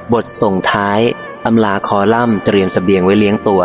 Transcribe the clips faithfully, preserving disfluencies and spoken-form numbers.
บทส่งท้ายอำลาคอลัมน์เตรียมเสบียงไว้เลี้ยงตัว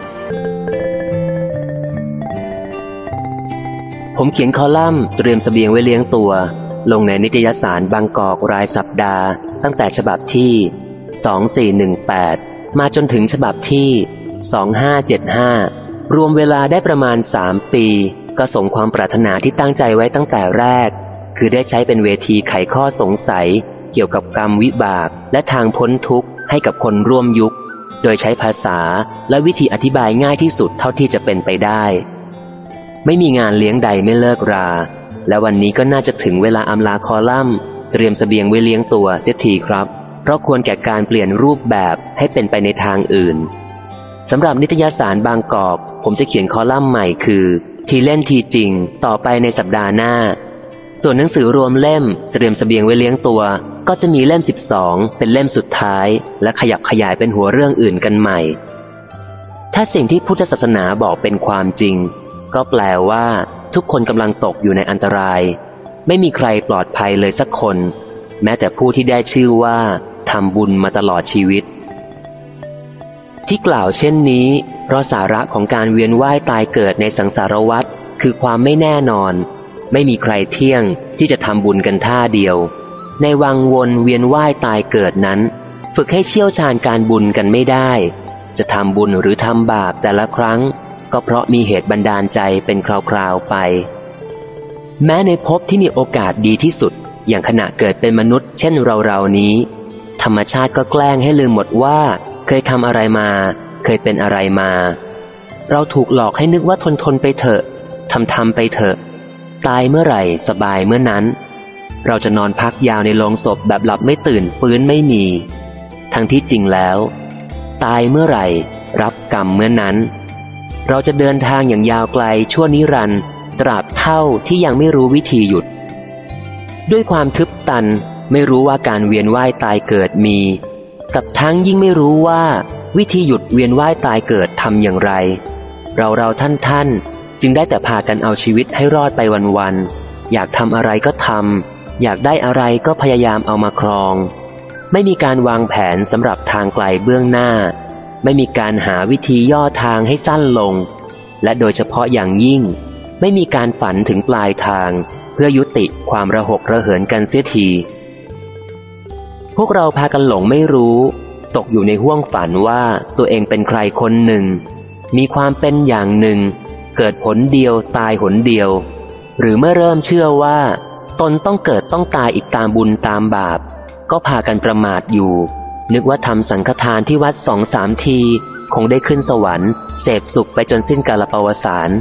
ผมเขียนคอลัมน์เตรียมเสบียงไว้เลี้ยงตัวลงในนิตยสารบางกอกรายสัปดาห์ตั้งแต่ฉบับที่สองสี่หนึ่งแปดมาจนถึงฉบับที่สองห้าเจ็ดห้ารวมเวลาได้ประมาณสามปีก็สมความปรารถนาที่ตั้งใจไว้ตั้งแต่แรกคือได้ใช้เป็นเวทีไขข้อสงสัยเกี่ยวกับกรรมวิบากและทางพ้นทุกข์ให้กับคนร่วมยุคโดยใช้ภาษาและวิธีอธิบายง่ายที่สุดเท่าที่จะเป็นไปได้ไม่มีงานเลี้ยงใดไม่เลิกราและวันนี้ก็น่าจะถึงเวลาอำลาคอลัมน์เตรียมเสบียงไว้เลี้ยงตัวเสียทีครับเพราะควรแก่การเปลี่ยนรูปแบบให้เป็นไปในทางอื่นสำหรับนิตยสารบางกอกผมจะเขียนคอลัมน์ใหม่คือทีเล่นทีจริงต่อไปในสัปดาห์หน้าส่วนหนังสือรวมเล่มเตรียมเสบียงไว้เลี้ยงตัวก็จะมีเล่มสิบสองเป็นเล่มสุดท้ายและขยับขยายเป็นหัวเรื่องอื่นกันใหม่ถ้าสิ่งที่พุทธศาสนาบอกเป็นความจริงก็แปลว่าทุกคนกำลังตกอยู่ในอันตรายไม่มีใครปลอดภัยเลยสักคนแม้แต่ผู้ที่ได้ชื่อว่าทำบุญมาตลอดชีวิตที่กล่าวเช่นนี้เพราะสาระของการเวียนว่ายตายเกิดในสังสารวัฏคือความไม่แน่นอนไม่มีใครเที่ยงที่จะทำบุญกันท่าเดียวในวังวนเวียนว่ายตายเกิดนั้นฝึกให้เชี่ยวชาญการบุญกันไม่ได้จะทำบุญหรือทำบาปแต่ละครั้งก็เพราะมีเหตุบันดาลใจเป็นคราวๆไปแม้ในภพที่มีโอกาสดีที่สุดอย่างขณะเกิดเป็นมนุษย์เช่นเราๆนี้ธรรมชาติก็แกล้งให้ลืมหมดว่าเคยทำอะไรมาเคยเป็นอะไรมาเราถูกหลอกให้นึกว่าทนทนไปเถอะทำทำไปเถอะตายเมื่อไหร่สบายเมื่อนั้นเราจะนอนพักยาวในโลงศพแบบหลับไม่ตื่นฟื้นไม่มีทั้งที่จริงแล้วตายเมื่อไหร่รับกรรมเมื่อนั้นเราจะเดินทางอย่างยาวไกลชั่วนิรันดร์ตราบเท่าที่ยังไม่รู้วิธีหยุดด้วยความทึบตันไม่รู้ว่าการเวียนว่ายตายเกิดมีกับทั้งยิ่งไม่รู้ว่าวิธีหยุดเวียนว่ายตายเกิดทำอย่างไรเราเราท่านท่านจึงได้แต่พากันเอาชีวิตให้รอดไปวันๆอยากทำอะไรก็ทำอยากได้อะไรก็พยายามเอามาครองไม่มีการวางแผนสำหรับทางไกลเบื้องหน้าไม่มีการหาวิธีย่อทางให้สั้นลงและโดยเฉพาะอย่างยิ่งไม่มีการฝันถึงปลายทางเพื่อยุติความระหกระเหินกันเสียทีพวกเราพากันหลงไม่รู้ตกอยู่ในห้วงฝันว่าตัวเองเป็นใครคนหนึ่งมีความเป็นอย่างหนึ่งเกิดผลเดียวตายหนเดียวหรือเมื่อเริ่มเชื่อว่าตนต้องเกิดต้องตายอีกตามบุญตามบาปก็พากันประมาทอยู่นึกว่าทำสังฆทานที่วัดสองสามทีคงได้ขึ้นสวรรค์เสพสุขไปจนสิ้นกาลปวสาน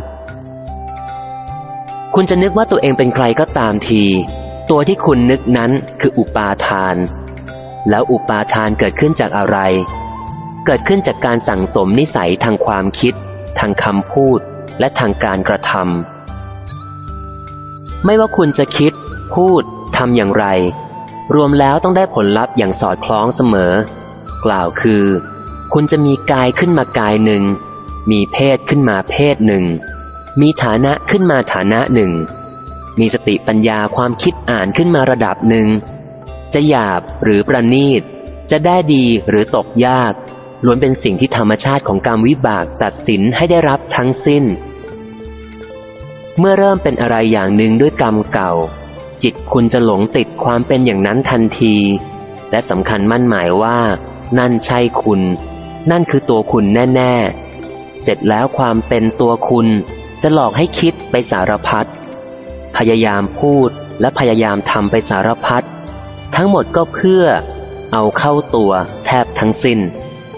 คุณจะนึกว่าตัวเองเป็นใครก็ตามทีตัวที่คุณนึกนั้นคืออุปาทานแล้วอุปาทานเกิดขึ้นจากอะไรเกิดขึ้นจากการสั่งสมนิสัยทางความคิดทางคำพูดและทางการกระทำไม่ว่าคุณจะคิดพูดทำอย่างไรรวมแล้วต้องได้ผลลัพธ์อย่างสอดคล้องเสมอกล่าวคือคุณจะมีกายขึ้นมากายหนึ่งมีเพศขึ้นมาเพศหนึ่งมีฐานะขึ้นมาฐานะหนึ่งมีสติปัญญาความคิดอ่านขึ้นมาระดับหนึ่งจะหยาบหรือประณีตจะได้ดีหรือตกยากล้วนเป็นสิ่งที่ธรรมชาติของกรรมวิบากตัดสินให้ได้รับทั้งสิ้นเมื่อเริ่มเป็นอะไรอย่างหนึ่งด้วยกรรมเก่าจิตคุณจะหลงติดความเป็นอย่างนั้นทันทีและสำคัญมั่นหมายว่านั่นใช่คุณนั่นคือตัวคุณแน่ๆเสร็จแล้วความเป็นตัวคุณจะหลอกให้คิดไปสารพัดพยายามพูดและพยายามทำไปสารพัดทั้งหมดก็เพื่อเอาเข้าตัวแทบทั้งสิ้น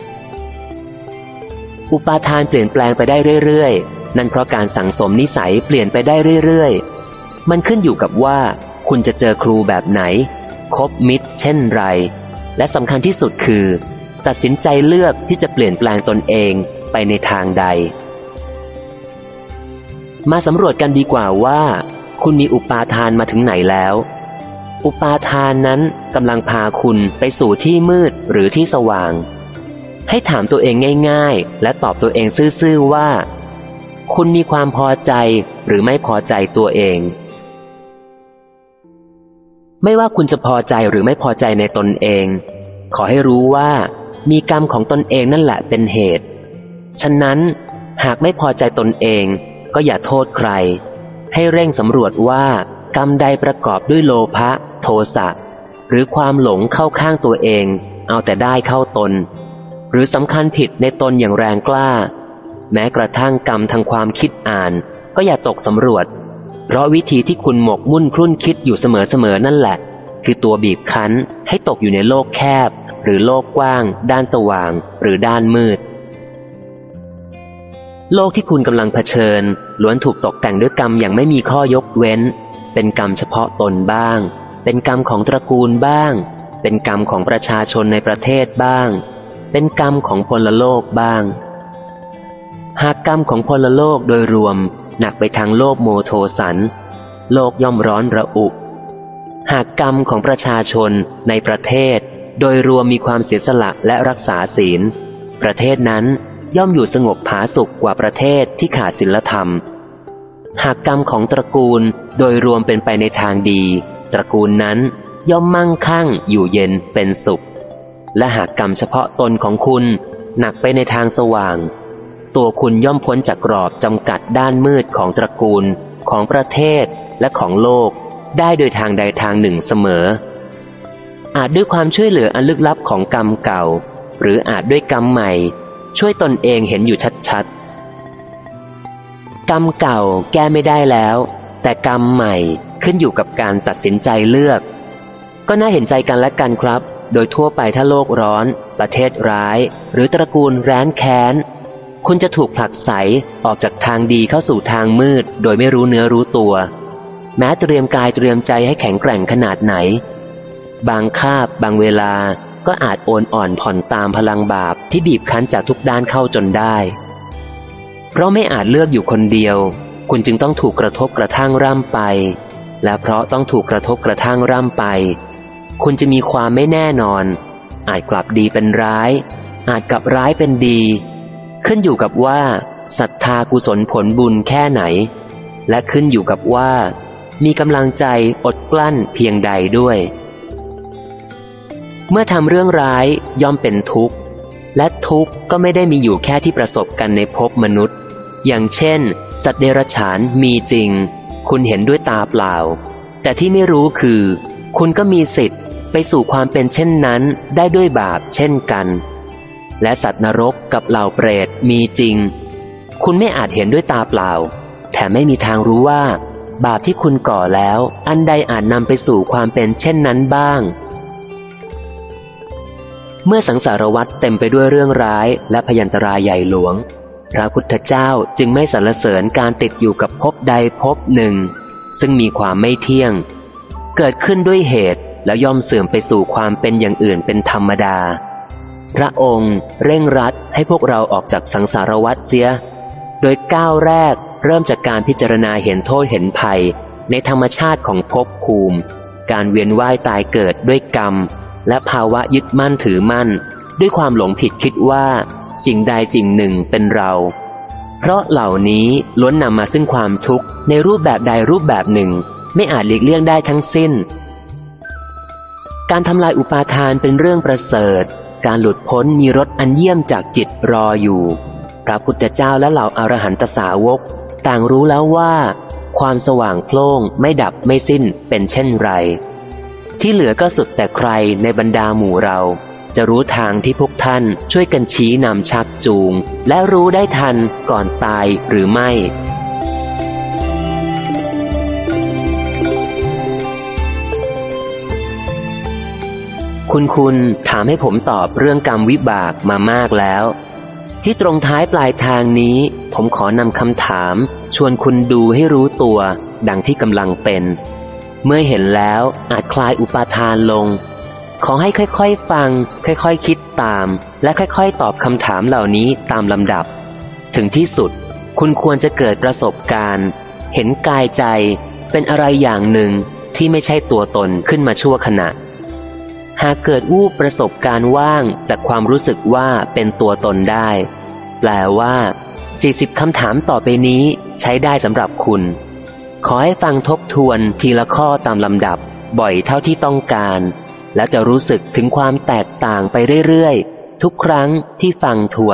อุปาทานเปลี่ยนแปลงไปได้เรื่อยๆนั่นเพราะการสั่งสมนิสัยเปลี่ยนไปได้เรื่อยๆมันขึ้นอยู่กับว่าคุณจะเจอครูแบบไหนคบมิตรเช่นไรและสำคัญที่สุดคือตัดสินใจเลือกที่จะเปลี่ยนแปลงตนเองไปในทางใดมาสำรวจกันดีกว่าว่าคุณมีอุปาทานมาถึงไหนแล้วอุปาทานนั้นกำลังพาคุณไปสู่ที่มืดหรือที่สว่างให้ถามตัวเองง่ายๆและตอบตัวเองซื่อๆว่าคุณมีความพอใจหรือไม่พอใจตัวเองไม่ว่าคุณจะพอใจหรือไม่พอใจในตนเองขอให้รู้ว่ามีกรรมของตนเองนั่นแหละเป็นเหตุฉะนั้นหากไม่พอใจตนเองก็อย่าโทษใครให้เร่งสำรวจว่ากรรมใดประกอบด้วยโลภะโทสะหรือความหลงเข้าข้างตัวเองเอาแต่ได้เข้าตนหรือสำคัญผิดในตนอย่างแรงกล้าแม้กระทั่งกรรมทางความคิดอ่านก็อย่าตกสำรวจเพราะวิธีที่คุณหมกมุ่นครุ่นคิดอยู่เสมอๆนั่นแหละคือตัวบีบคั้นให้ตกอยู่ในโลกแคบหรือโลกกว้างด้านสว่างหรือด้านมืดโลกที่คุณกำลังเผชิญล้วนถูกตกแต่งด้วยกรรมอย่างไม่มีข้อยกเว้นเป็นกรรมเฉพาะตนบ้างเป็นกรรมของตระกูลบ้างเป็นกรรมของประชาชนในประเทศบ้างเป็นกรรมของพลโลกบ้างหากกรรมของพลโลกโดยรวมหนักไปทางโลภโมโทสันโลกย่อมร้อนระอุหากกรรมของประชาชนในประเทศโดยรวมมีความเสียสละและรักษาศีลประเทศนั้นย่อมอยู่สงบผาสุกกว่าประเทศที่ขาดศีลธรรมหากกรรมของตระกูลโดยรวมเป็นไปในทางดีตระกูลนั้นย่อมมั่งคั่งอยู่เย็นเป็นสุขและหากกรรมเฉพาะตนของคุณหนักไปในทางสว่างตัวคุณย่อมพ้นจากกรอบจำกัดด้านมืดของตระกูลของประเทศและของโลกได้โดยทางใดทางหนึ่งเสมออาจด้วยความช่วยเหลืออันลึกลับของกรรมเก่าหรืออาจด้วยกรรมใหม่ช่วยตนเองเห็นอยู่ชัดๆกรรมเก่าแก้ไม่ได้แล้วแต่กรรมใหม่ขึ้นอยู่กับการตัดสินใจเลือกก็น่าเห็นใจกันและกันครับโดยทั่วไปถ้าโลกร้อนประเทศร้ายหรือตระกูลแร้นแค้นคุณจะถูกผลักไสออกจากทางดีเข้าสู่ทางมืดโดยไม่รู้เนื้อรู้ตัวแม้เตรียมกายเตรียมใจให้แข็งแกร่งขนาดไหนบางคาบบางเวลาก็อาจโอนอ่อนผ่อนตามพลังบาปที่บีบคั้นจากทุกด้านเข้าจนได้เพราะไม่อาจเลือกอยู่คนเดียวคุณจึงต้องถูกกระทบกระทั่งร่ำไปและเพราะต้องถูกกระทบกระทั่งร่ำไปคุณจะมีความไม่แน่นอนอาจกลับดีเป็นร้ายอาจกลับร้ายเป็นดีขึ้นอยู่กับว่าศรัทธากุศลผลบุญแค่ไหนและขึ้นอยู่กับว่ามีกำลังใจอดกลั้นเพียงใดด้วยเมื่อทำเรื่องร้ายย่อมเป็นทุกข์และทุกข์ก็ไม่ได้มีอยู่แค่ที่ประสบกันในภพมนุษย์อย่างเช่นสัตว์เดรัจฉานมีจริงคุณเห็นด้วยตาเปล่าแต่ที่ไม่รู้คือคุณก็มีสิทธิ์ไปสู่ความเป็นเช่นนั้นได้ด้วยบาปเช่นกันและสัตว์นรกกับเหล่าเปรตมีจริงคุณไม่อาจเห็นด้วยตาเปล่าแต่ไม่มีทางรู้ว่าบาปที่คุณก่อแล้วอันใดอาจนำไปสู่ความเป็นเช่นนั้นบ้างเมื่อสังสารวัฏเต็มไปด้วยเรื่องร้ายและพยันตรายใหญ่หลวงพระพุทธเจ้าจึงไม่สรรเสริญการติดอยู่กับภพใดภพหนึ่งซึ่งมีความไม่เที่ยงเกิดขึ้นด้วยเหตุแล้วย่อมเสื่อมไปสู่ความเป็นอย่างอื่นเป็นธรรมดาพระองค์เร่งรัดให้พวกเราออกจากสังสารวัฏเสียโดยก้าวแรกเริ่มจากการพิจารณาเห็นโทษเห็นภัยในธรรมชาติของภพภูมิการเวียนว่ายตายเกิดด้วยกรรมและภาวะยึดมั่นถือมั่นด้วยความหลงผิดคิดว่าสิ่งใดสิ่งหนึ่งเป็นเราเพราะเหล่านี้ล้วนนำมาซึ่งความทุกข์ในรูปแบบใดรูปแบบหนึ่งไม่อาจหลีกเลี่ยงได้ทั้งสิ้นการทำลายอุปาทานเป็นเรื่องประเสริฐการหลุดพ้นมีรสอันเยี่ยมจากจิตรออยู่พระพุทธเจ้าและเหล่าอรหันตสาวกต่างรู้แล้วว่าความสว่างโพล่งไม่ดับไม่สิ้นเป็นเช่นไรที่เหลือก็สุดแต่ใครในบรรดาหมู่เราจะรู้ทางที่พวกท่านช่วยกันชี้นำชักจูงและรู้ได้ทันก่อนตายหรือไม่คุณคุณถามให้ผมตอบเรื่องกรรมวิบากมามากแล้วที่ตรงท้ายปลายทางนี้ผมขอนำคำถามชวนคุณดูให้รู้ตัวดังที่กำลังเป็นเมื่อเห็นแล้วอาจคลายอุปาทานลงขอให้ค่อยๆฟังค่อยๆคิดตามและค่อยๆตอบคำถามเหล่านี้ตามลำดับถึงที่สุดคุณควรจะเกิดประสบการณ์เห็นกายใจเป็นอะไรอย่างหนึ่งที่ไม่ใช่ตัวตนขึ้นมาชั่วขณะหากเกิดวูบประสบการณ์ว่างจากความรู้สึกว่าเป็นตัวตนได้แปลว่าสี่สิบคำถามต่อไปนี้ใช้ได้สำหรับคุณขอให้ฟังทบทวนทีละข้อตามลำดับบ่อยเท่าที่ต้องการแล้วจะรู้สึกถึงความแตกต่างไปเรื่อยๆทุกครั้งที่ฟังทวน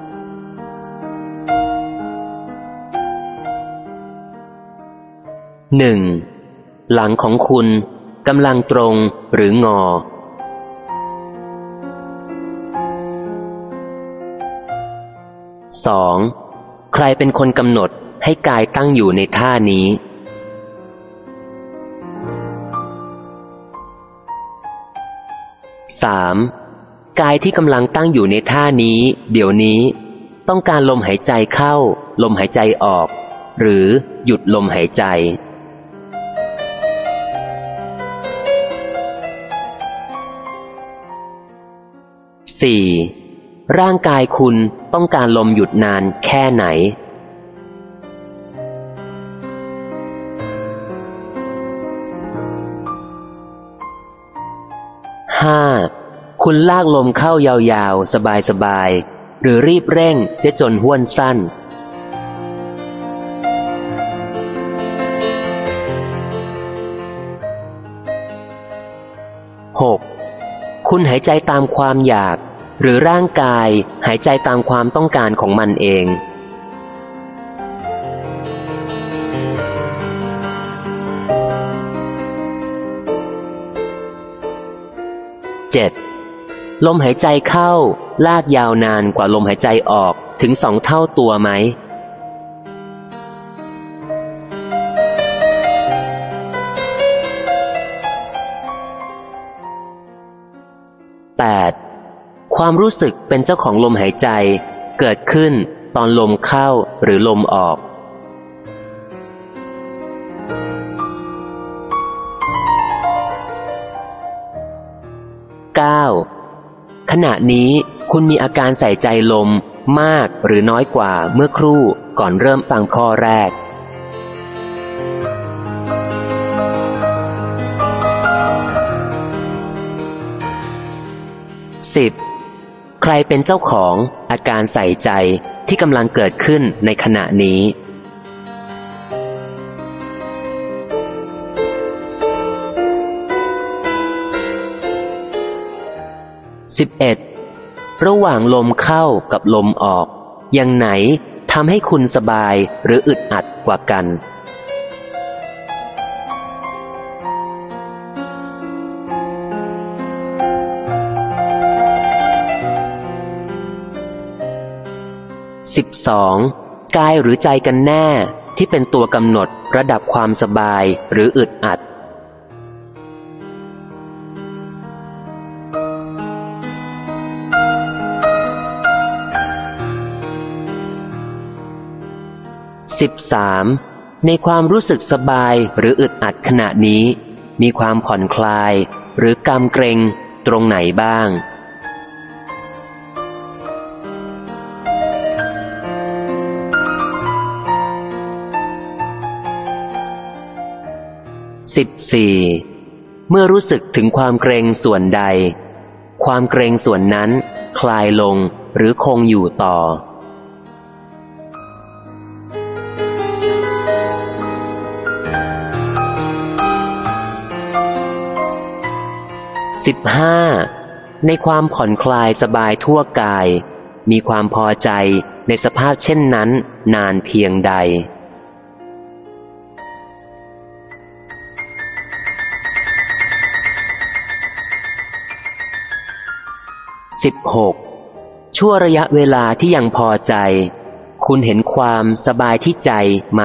หนึ่ง. หลังของคุณกำลังตรงหรืองอ สอง. ใครเป็นคนกำหนดให้กายตั้งอยู่ในท่านี้ สาม. กายที่กำลังตั้งอยู่ในท่านี้เดี๋ยวนี้ต้องการลมหายใจเข้าลมหายใจออกหรือหยุดลมหายใจ สี่. ร่างกายคุณต้องการลมหยุดนานแค่ไหน ห้า. คุณลากลมเข้ายาวๆสบายๆหรือรีบเร่งเสียจนห้วนสั้น หก. คุณหายใจตามความอยากหรือร่างกายหายใจตามความต้องการของมันเอง เจ็ด. ลมหายใจเข้าลากยาวนานกว่าลมหายใจออกถึงสองเท่าตัวไหม แปด. ความรู้สึกเป็นเจ้าของลมหายใจเกิดขึ้นตอนลมเข้าหรือลมออก เก้า. ขณะนี้คุณมีอาการใส่ใจลมมากหรือน้อยกว่าเมื่อครู่ก่อนเริ่มฟังข้อแรก สิบ. ใครเป็นเจ้าของอาการใส่ใจที่กำลังเกิดขึ้นในขณะนี้ สิบเอ็ด. ระหว่างลมเข้ากับลมออกอย่างไหนทำให้คุณสบายหรืออึดอัดกว่ากัน สิบสอง. กายหรือใจกันแน่ที่เป็นตัวกำหนดระดับความสบายหรืออึดอัด สิบสาม. ในความรู้สึกสบายหรืออึดอัดขณะนี้มีความผ่อนคลายหรือกำเกร็งตรงไหนบ้าง สิบสี่. เมื่อรู้สึกถึงความเกร็งส่วนใดความเกร็งส่วนนั้นคลายลงหรือคงอยู่ต่อ สิบห้า. ในความผ่อนคลายสบายทั่วกายมีความพอใจในสภาพเช่นนั้นนานเพียงใด สิบหก. ชั่วระยะเวลาที่ยังพอใจคุณเห็นความสบายที่ใจไหม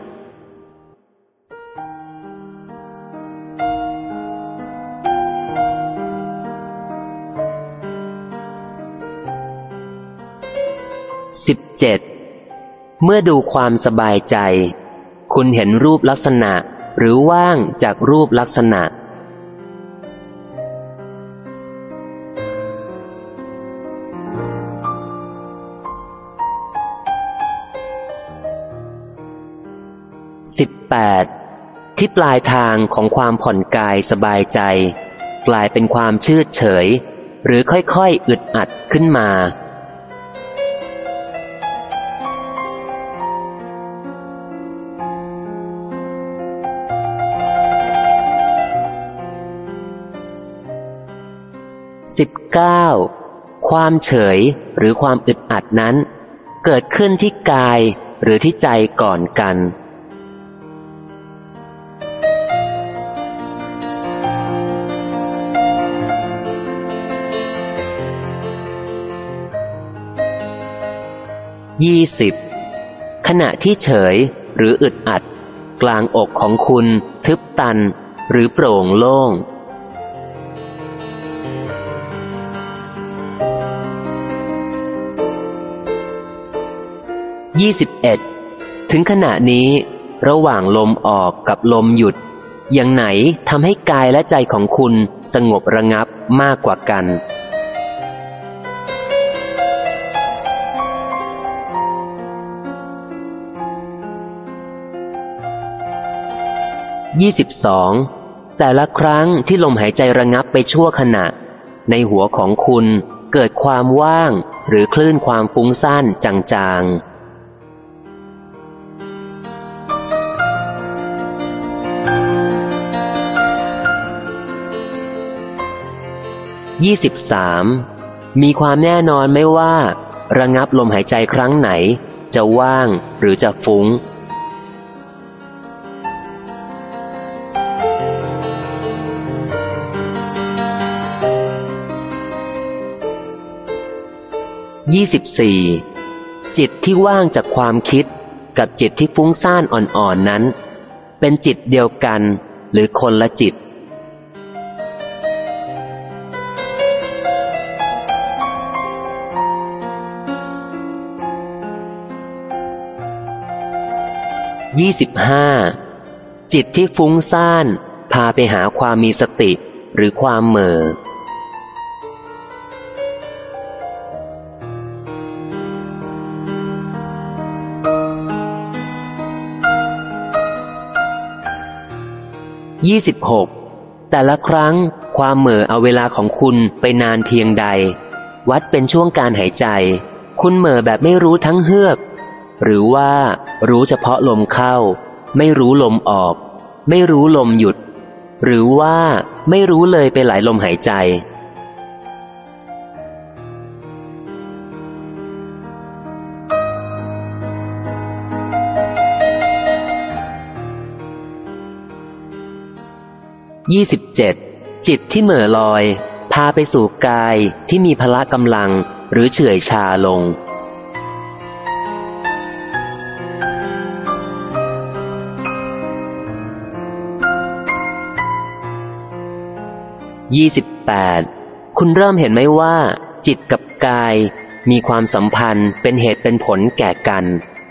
สิบเจ็ด. เมื่อดูความสบายใจคุณเห็นรูปลักษณะหรือว่างจากรูปลักษณะ สิบแปด. ที่ปลายทางของความผ่อนกายสบายใจกลายเป็นความชืดเฉยหรือค่อยๆอึดอัดขึ้นมา สสิบเก้า ความเฉยหรือความอึดอัดนั้นเกิดขึ้นที่กายหรือที่ใจก่อนกันยี่สิบ ขณะที่เฉยหรืออึดอัดกลางอกของคุณทึบตันหรือโปร่งโล่งยี่สิบเอ็ด ถึงขณะนี้ระหว่างลมออกกับลมหยุดอย่างไหนทำให้กายและใจของคุณสงบระงับมากกว่ากันยี่สิบสอง แต่ละครั้งที่ลมหายใจระงับไปชั่วขณะในหัวของคุณเกิดความว่างหรือคลื่นความฟุ้งซ่านจางๆยี่สิบสาม มีความแน่นอนไหมว่าระงับลมหายใจครั้งไหนจะว่างหรือจะฟุ้งยี่สิบสี่ จิตที่ว่างจากความคิดกับจิตที่ฟุ้งซ่านอ่อนๆ นั้นเป็นจิตเดียวกันหรือคนละจิตยี่สิบห้า จิตที่ฟุ้งซ่านพาไปหาความมีสติหรือความเหม่อยี่สิบหก แต่ละครั้งความเหม่อเอาเวลาของคุณไปนานเพียงใดวัดเป็นช่วงการหายใจคุณเหม่อแบบไม่รู้ทั้งเฮือกหรือว่ารู้เฉพาะลมเข้าไม่รู้ลมออกไม่รู้ลมหยุดหรือว่าไม่รู้เลยไปหลายลมหายใจยี่สิบเจ็ด จิตที่เหม่อลอยพาไปสู่กายที่มีพละกำลังหรือเฉื่อยชาลงยี่สิบแปด คุณเริ่มเห็นไหมว่าจิตกับกายมีความสัมพันธ์เป็นเหตุเป็นผลแก่กัน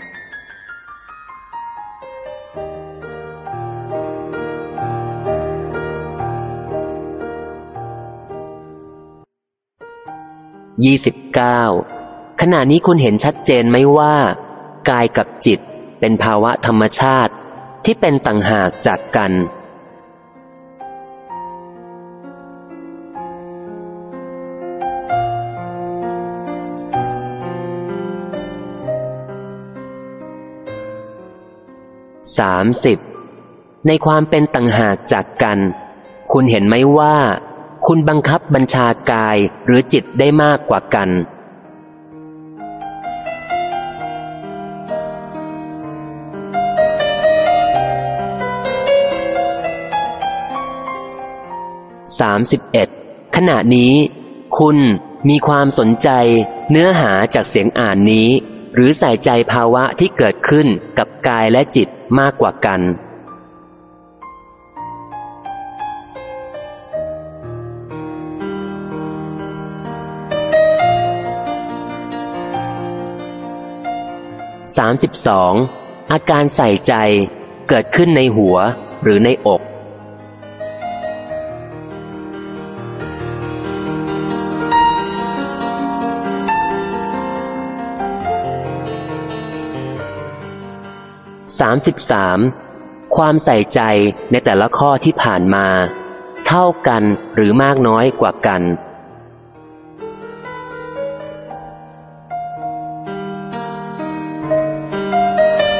ยี่สิบเก้า ขณะนี้คุณเห็นชัดเจนไหมว่ากายกับจิตเป็นภาวะธรรมชาติที่เป็นต่างหากจากกันสามสิบ ในความเป็นต่างหากจากกันคุณเห็นไหมว่าคุณบังคับบัญชากายหรือจิตได้มากกว่ากันสามสิบเอ็ด ขณะนี้คุณมีความสนใจเนื้อหาจากเสียงอ่านนี้หรือใส่ใจภาวะที่เกิดขึ้นกับกายและจิตมากกว่ากันสามสิบสอง อาการใส่ใจเกิดขึ้นในหัวหรือในอกสามสิบสาม ความใส่ใจในแต่ละข้อที่ผ่านมาเท่ากันหรือมากน้อยกว่ากัน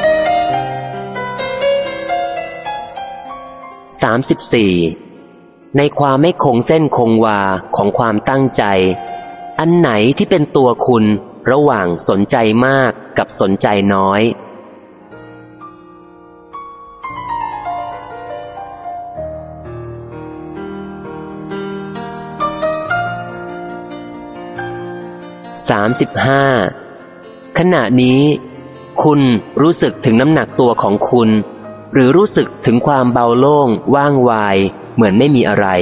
สามสิบสี่ในความไม่คงเส้นคงวาของความตั้งใจอันไหนที่เป็นตัวคุณระหว่างสนใจมากกับสนใจน้อยสามสิบห้าขณะนี้คุณรู้สึกถึงน้ำหนักตัวของคุณหรือรู้สึกถึงความเบาโล่งว่างวายเหมือนไม่มีอะไร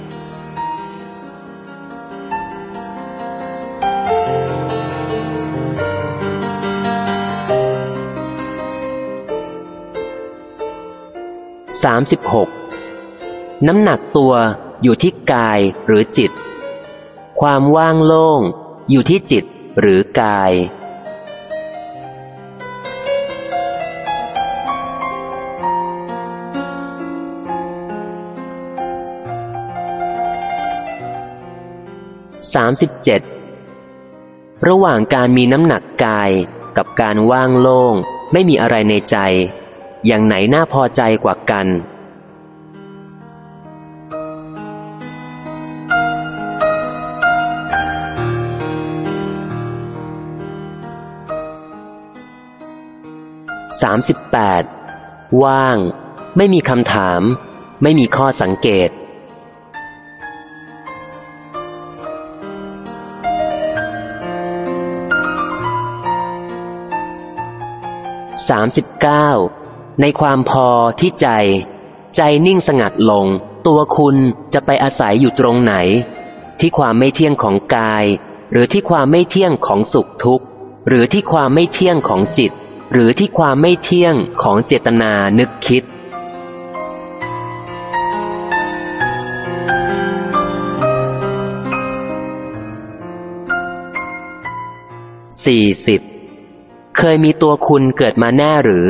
สามสิบหกน้ำหนักตัวอยู่ที่กายหรือจิตความว่างโล่งอยู่ที่จิตหรือกายสามสิบเจ็ดระหว่างการมีน้ำหนักกายกับการว่างโล่งไม่มีอะไรในใจอย่างไหนน่าพอใจกว่ากันสามสิบแปดว่างไม่มีคำถามไม่มีข้อสังเกตสามสิบเก้าในความพอที่ใจใจนิ่งสงัดลงตัวคุณจะไปอาศัยอยู่ตรงไหนที่ความไม่เที่ยงของกายหรือที่ความไม่เที่ยงของสุขทุกข์หรือที่ความไม่เที่ยงของจิตหรือที่ความไม่เที่ยงของเจตนานึกคิดสี่สิบเคยมีตัวคุณเกิดมาแน่หรือ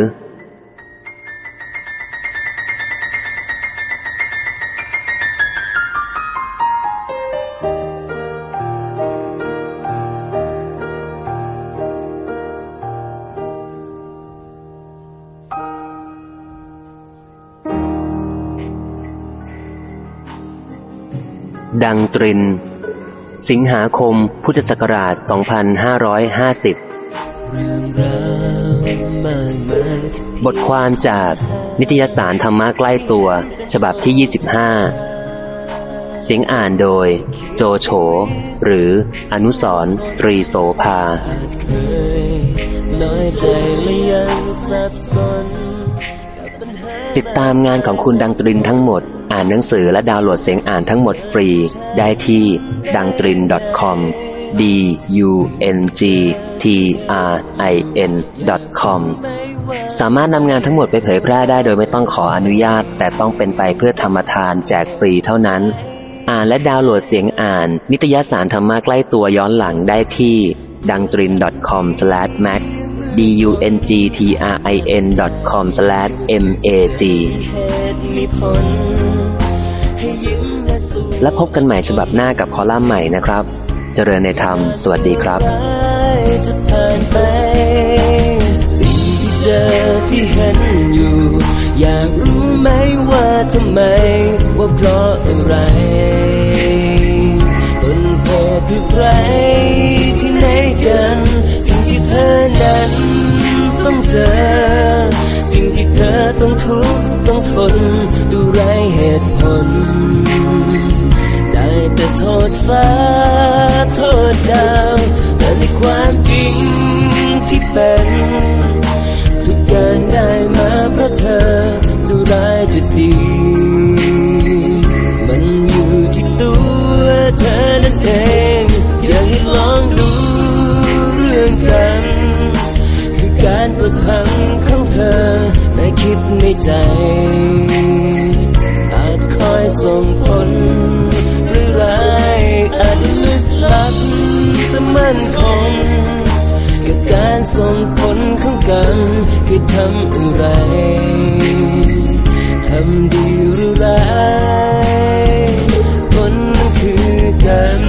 ดังตรินสิงหาคมพุทธศักราชสองพันห้าร้อยห้าสิบบทความจากนิตยสารธรรมะใกล้ตัวฉบับที่ยี่สิบห้าเสียงอ่านโดยโจโฉหรืออนุสรณ์ตรีโสภาติดตามงานของคุณดังตรินทั้งหมดอ่านหนังสือและดาวน์โหลดเสียงอ่านทั้งหมดฟรีได้ที่ ดังตริน ดอท คอม d u n g t r i n ดอท คอม สามารถนำงานทั้งหมดไปเผยแพร่ได้โดยไม่ต้องขออนุญาตแต่ต้องเป็นไปเพื่อธรรมทานแจกฟรีเท่านั้นอ่านและดาวน์โหลดเสียงอ่านนิตยสารธรรมะใกล้ตัวย้อนหลังได้ที่ ดังตริน ดอท คอม สแลช แม็ก d u n g t r i n ดอท คอม สแลช แม็ก และพบกันใหม่ฉบับหน้ากับคอลัมน์ใหม่นะครับเจริญในธรรมสวัสดีครับจะผ่านไปสิ่งที่เจอที่เห็นอยู่อยากรู้ไหมว่าทำไมว่าเพราะอะไรต้นเหตุคือใครที่ไหนกันสิ่งที่เธอนั้นต้องเจอสิ่งที่เธอต้องทุกข์ต้องทนดูไร้เหตุผลได้แต่โทษฟ้าโทษดาวแต่ในความจริงที่เป็นทุกอย่างได้มาเพราะเธอจะร้ายจะดีมันอยู่ที่ตัวเธอนั่นเองอยากให้ลองดูเรื่องกันคือการประทังของเธอในคิดในใจอาจคอยส่งผลหรือร้ายอาจลึกลับแต่มั่นคงกับการส่งผลของกันคือทำอะไรทำดีหรือร้ายผลคือกัน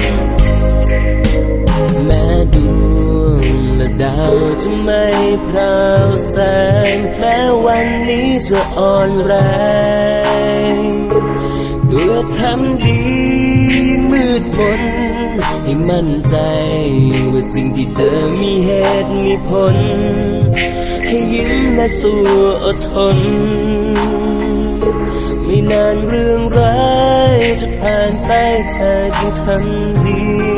แม้ดวงและดาวจะไม่พราวแสงแม้วันนี้จะอ่อนแรงดวงำดีมืดมนให้มั่นใจว่าสิ่งที่เธอมีเหตุมีผลให้ยิ้มและสู้อดทนไม่นานเรื่องร้ายจะผ่านไปเธอจึงทำดี